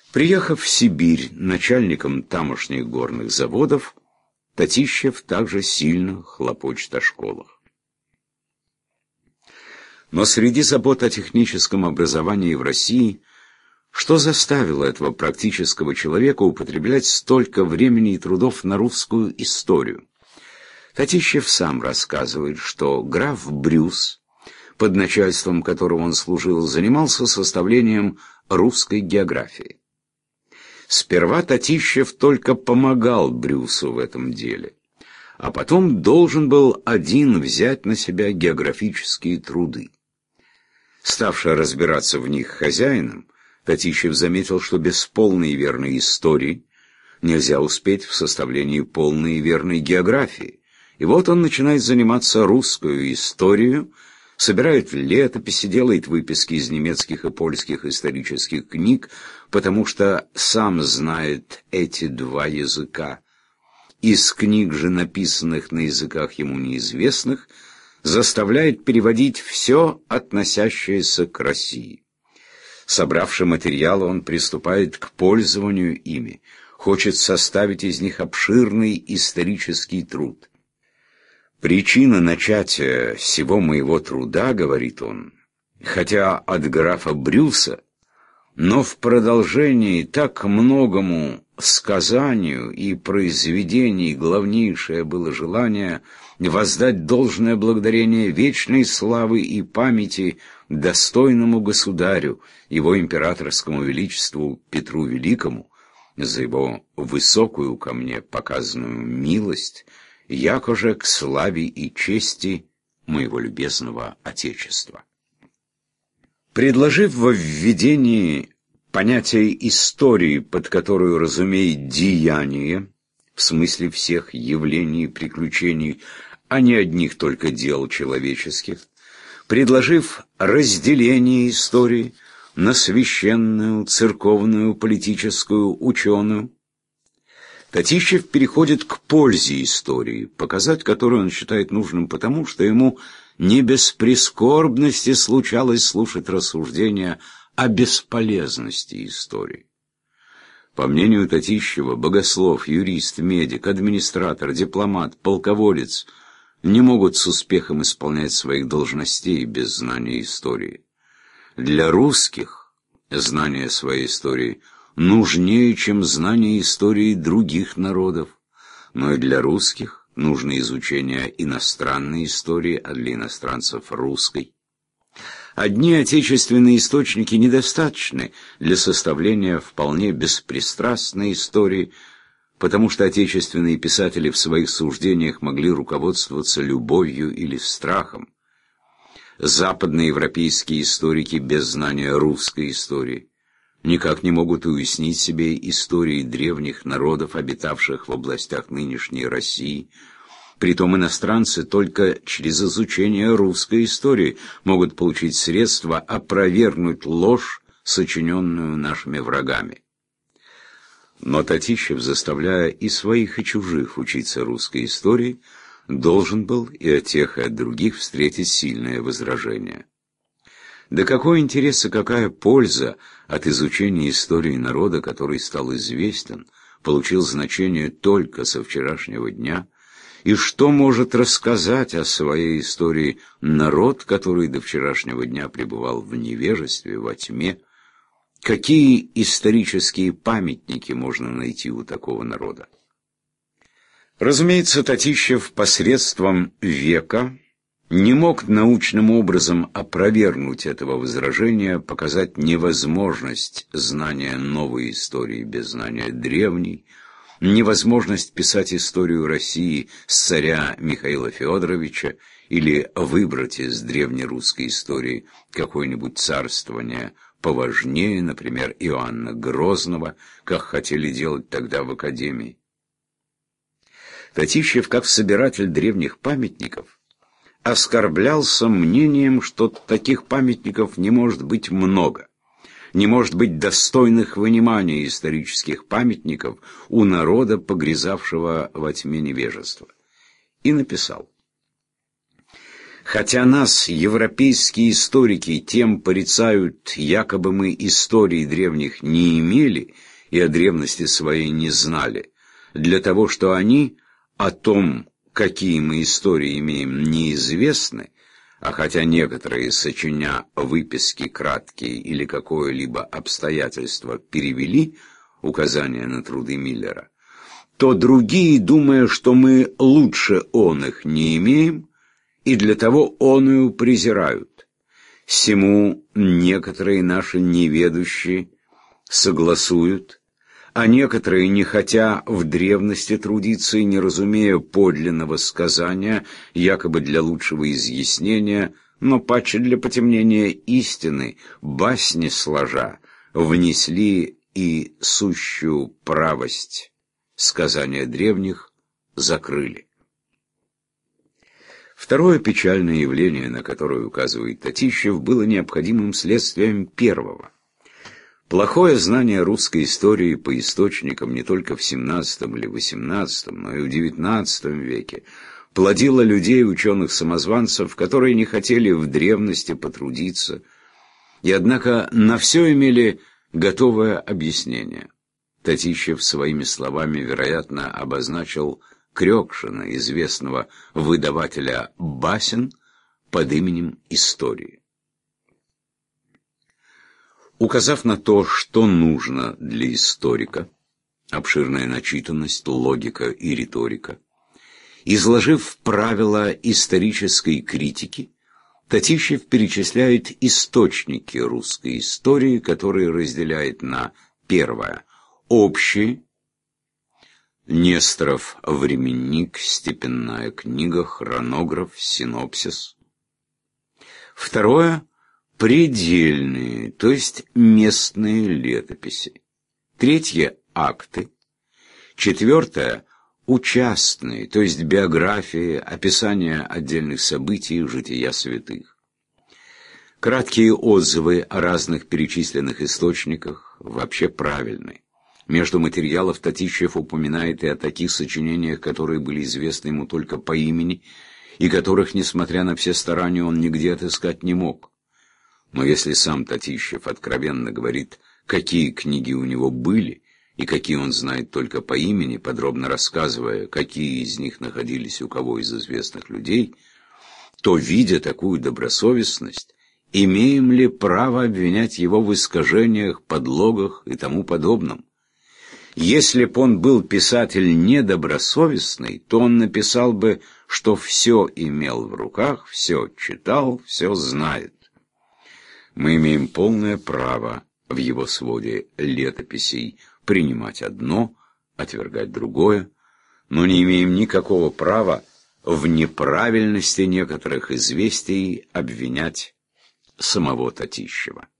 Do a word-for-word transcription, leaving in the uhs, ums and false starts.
Приехав в Сибирь начальником тамошних горных заводов, Татищев также сильно хлопочет о школах. Но среди забот о техническом образовании в России, что заставило этого практического человека употреблять столько времени и трудов на русскую историю? Татищев сам рассказывает, что граф Брюс, под начальством которого он служил, занимался составлением русской географии. Сперва Татищев только помогал Брюсу в этом деле, а потом должен был один взять на себя географические труды. Ставший разбираться в них хозяином, Татищев заметил, что без полной и верной истории нельзя успеть в составлении полной и верной географии. И вот он начинает заниматься русской историей, собирает летописи, делает выписки из немецких и польских исторических книг, потому что сам знает эти два языка. Из книг же, написанных на языках ему неизвестных, заставляет переводить все, относящееся к России. Собравши материалы, он приступает к пользованию ими, хочет составить из них обширный исторический труд. «Причина начатия всего моего труда, — говорит он, — хотя от графа Брюса, но в продолжении так многому сказанию и произведений главнейшее было желание воздать должное благодарение вечной славы и памяти достойному государю, его императорскому величеству Петру Великому, за его высокую ко мне показанную милость, якоже к славе и чести моего любезного Отечества». Предложив во введении понятие истории, под которую разумеет деяние, в смысле всех явлений и приключений, а не одних только дел человеческих, предложив разделение истории на священную, церковную, политическую, ученую, Татищев переходит к пользе истории, показать которую он считает нужным потому, что ему не без прискорбности случалось слушать рассуждения о бесполезности истории. По мнению Татищева, богослов, юрист, медик, администратор, дипломат, полководец не могут с успехом исполнять своих должностей без знания истории. Для русских знание своей истории нужнее, чем знание истории других народов, но и для русских нужно изучение иностранной истории, а для иностранцев русской. Одни отечественные источники недостаточны для составления вполне беспристрастной истории, потому что отечественные писатели в своих суждениях могли руководствоваться любовью или страхом. Западноевропейские историки без знания русской истории никак не могут уяснить себе истории древних народов, обитавших в областях нынешней России. Притом иностранцы только через изучение русской истории могут получить средства опровергнуть ложь, сочиненную нашими врагами. Но Татищев, заставляя и своих, и чужих учиться русской истории, должен был и от тех, и от других встретить сильное возражение. Да какой интерес и какая польза от изучения истории народа, который стал известен, получил значение только со вчерашнего дня, и что может рассказать о своей истории народ, который до вчерашнего дня пребывал в невежестве, во тьме? Какие исторические памятники можно найти у такого народа? Разумеется, Татищев посредством века не мог научным образом опровергнуть этого возражения, показать невозможность знания новой истории без знания древней, невозможность писать историю России с царя Михаила Федоровича или выбрать из древнерусской истории какое-нибудь царствование поважнее, например, Иоанна Грозного, как хотели делать тогда в Академии. Татищев, как собиратель древних памятников, оскорблялся мнением, что таких памятников не может быть много, не может быть достойных внимания исторических памятников у народа, погрязавшего во тьме невежества. И написал: Хотя нас, европейские историки, тем порицают, якобы мы истории древних не имели и о древности своей не знали, для того, что они о том, какие мы истории имеем, неизвестны, а хотя некоторые, сочиня выписки краткие или какое-либо обстоятельство, перевели указания на труды Миллера, то другие, думая, что мы лучше он их не имеем, и для того оную презирают. Сему некоторые наши неведущие согласуют, а некоторые, не хотя в древности трудиться и не разумея подлинного сказания, якобы для лучшего изъяснения, но паче для потемнения истины, басни сложа, внесли и сущую правость сказания древних закрыли. Второе печальное явление, на которое указывает Татищев, было необходимым следствием первого. Плохое знание русской истории по источникам не только в семнадцатом или восемнадцатом, но и в девятнадцатом веке плодило людей, ученых-самозванцев, которые не хотели в древности потрудиться, и однако на все имели готовое объяснение. Татищев своими словами, вероятно, обозначил Крёкшина, известного выдавателя басен под именем Истории. Указав на то, что нужно для историка, обширная начитанность, логика и риторика, изложив правила исторической критики, Татищев перечисляет источники русской истории, которые разделяет на: первое – общие, Несторов временник, степенная книга, хронограф, синопсис. Второе – предельные, то есть местные летописи. Третье – акты. Четвертое – участные, то есть биографии, описания отдельных событий, жития святых. Краткие отзывы о разных перечисленных источниках вообще правильны. Между материалов Татищев упоминает и о таких сочинениях, которые были известны ему только по имени, и которых, несмотря на все старания, он нигде отыскать не мог. Но если сам Татищев откровенно говорит, какие книги у него были, и какие он знает только по имени, подробно рассказывая, какие из них находились у кого из известных людей, то, видя такую добросовестность, имеем ли право обвинять его в искажениях, подлогах и тому подобном? Если б он был писатель недобросовестный, то он написал бы, что все имел в руках, все читал, все знает. Мы имеем полное право в его своде летописей принимать одно, отвергать другое, но не имеем никакого права в неправильности некоторых известий обвинять самого Татищева.